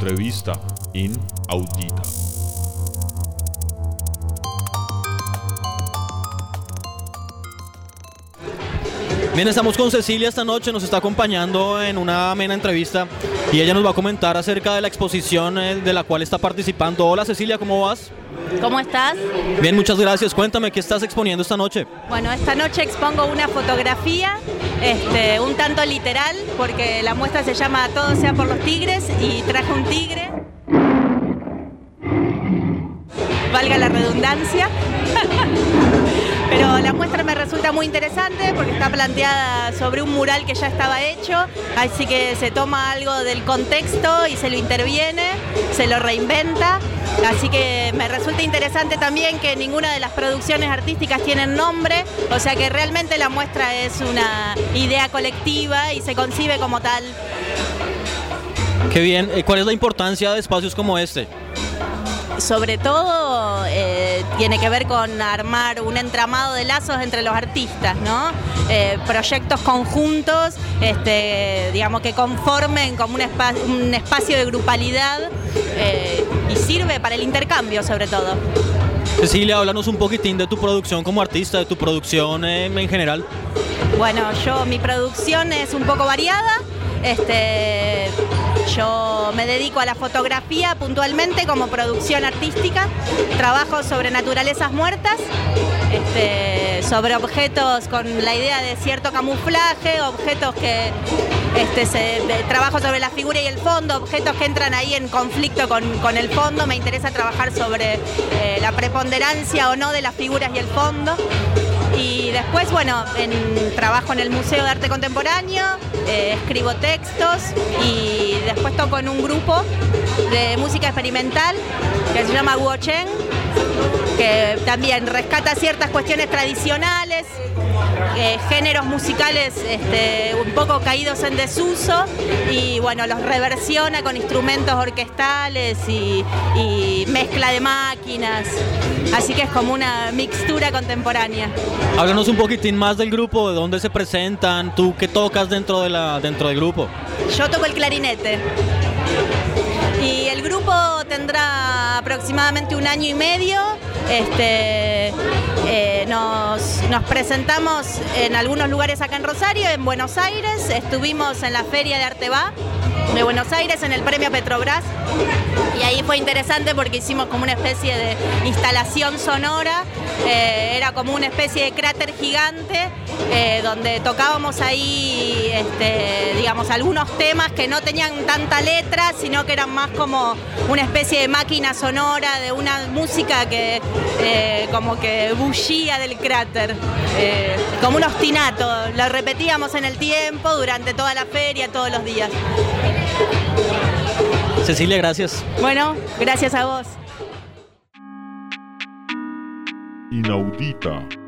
Entrevista inaudita. Bien, estamos con Cecilia esta noche, nos está acompañando en una amena entrevista y ella nos va a comentar acerca de la exposición de la cual está participando. Hola Cecilia, ¿cómo vas? ¿Cómo estás? Bien, muchas gracias. Cuéntame, ¿qué estás exponiendo esta noche? Bueno, esta noche expongo una fotografía, un tanto literal, porque la muestra se llama Todo sea por los tigres y traje un tigre. Valga la redundancia. Pero la muestra me resulta muy interesante porque está planteada sobre un mural que ya estaba hecho, así que se toma algo del contexto y se lo interviene, se lo reinventa, así que me resulta interesante también que ninguna de las producciones artísticas tienen nombre, o sea que realmente la muestra es una idea colectiva y se concibe como tal. Qué bien. ¿Cuál es la importancia de espacios como este? Sobre todo tiene que ver con armar un entramado de lazos entre los artistas, ¿no? Proyectos conjuntos, digamos que conformen como un espacio de grupalidad y sirve para el intercambio sobre todo. Cecilia, háblanos un poquitín de tu producción como artista, de tu producción en general. Bueno, mi producción es un poco variada. Yo me dedico a la fotografía puntualmente como producción artística, trabajo sobre naturalezas muertas, sobre objetos con la idea de cierto camuflaje, objetos que trabajo sobre la figura y el fondo, objetos que entran ahí en conflicto con el fondo. Me interesa trabajar sobre la preponderancia o no de las figuras y el fondo. Y después, bueno, trabajo en el Museo de Arte Contemporáneo, escribo textos y después toco en un grupo de música experimental que se llama Guochen, que también rescata ciertas cuestiones tradicionales, géneros musicales un poco caídos en desuso y bueno, los reversiona con instrumentos orquestales y mezcla de máquinas, así que es como una mixtura contemporánea. Háblanos un poquitín más del grupo, de dónde se presentan, tú qué tocas dentro del grupo. Yo toco el clarinete. Y el grupo tendrá aproximadamente 1 año y medio. Nos presentamos en algunos lugares acá en Rosario, en Buenos Aires. Estuvimos en la Feria de Arteba de Buenos Aires, en el Premio Petrobras. Y ahí fue interesante porque hicimos como una especie de instalación sonora. Era como una especie de cráter gigante donde tocábamos ahí, digamos, algunos temas que no tenían tanta letra, sino que eran más como una especie de máquina sonora de una música que como que bullía del cráter, como un ostinato. Lo repetíamos en el tiempo durante toda la feria, todos los días. Cecilia, gracias. Bueno, gracias a vos. Inaudita.